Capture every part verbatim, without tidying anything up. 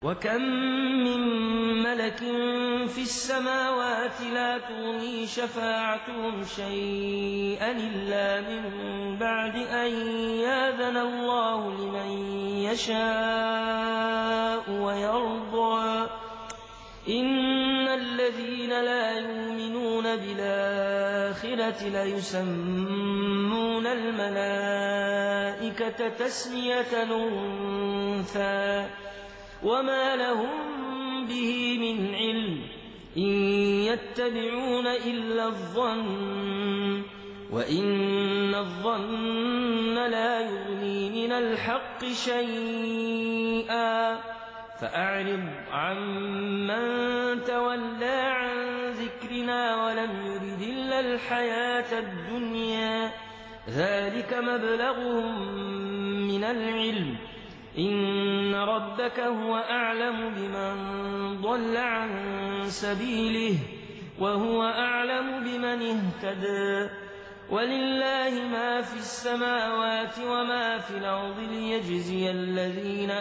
وكم من ملك في السماوات لا تغني شفاعتهم شيئا إلا من بعد أن يأذن الله لمن يشاء ويرضى إن الذين لا يؤمنون بالآخرة ليسمون الملائكة تسمية الأنثى وما لهم به من علم إن يتبعون إلا الظن وإن الظن لا يغني من الحق شيئا فأعرض عمن تولى عن ذكرنا ولم يرد إلا الحياة الدنيا ذلك مبلغهم من العلم إن ربك هو أعلم بمن ضل عن سبيله وهو أعلم بمن اهتدى ولله ما في السماوات وما في الأرض ليجزي الذين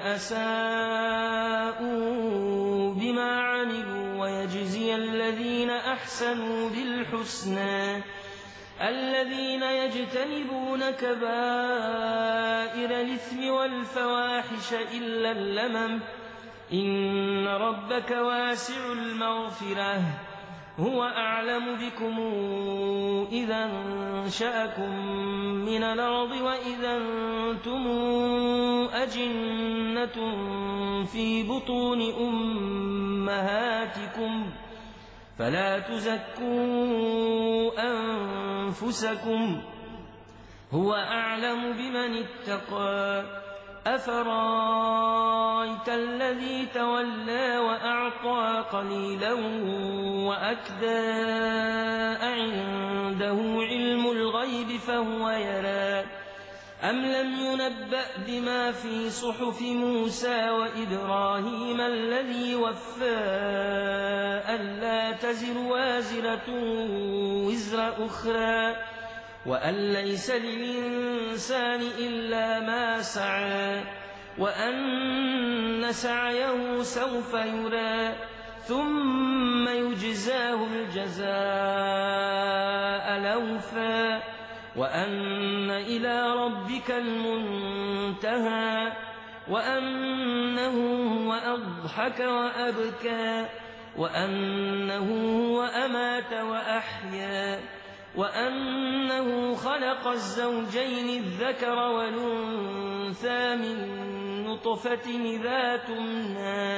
أساءوا بما عملوا ويجزي الذين أحسنوا بالحسنى الذين يجتنبون كبائر الإثم والفواحش إلا اللمم إن ربك واسع المغفرة هو أعلم بكم إذا انشأكم من الأرض وإذا أنتم أجنة في بطون أمهاتكم فلا تزكوا أنفسكم هو أعلم بمن اتقى أفرايت الذي تولى وأعطى قليلا وأكدى عنده علم الغيب فهو يرى أم لم ينبأ بما في صحف موسى وإبراهيم الذي وفى ألا تزر وازرة وزر أخرى وأن ليس للإنسان إلا ما سعى وأن سعيه سوف يرى ثم يجزاه الجزاء الأوفى وأن إلى ربك المنتهى وأنه هو أضحك وأبكى وأنه هو أمات وأحيا وأنه خلق الزوجين الذكر والأنثى من نطفة إذا تمنى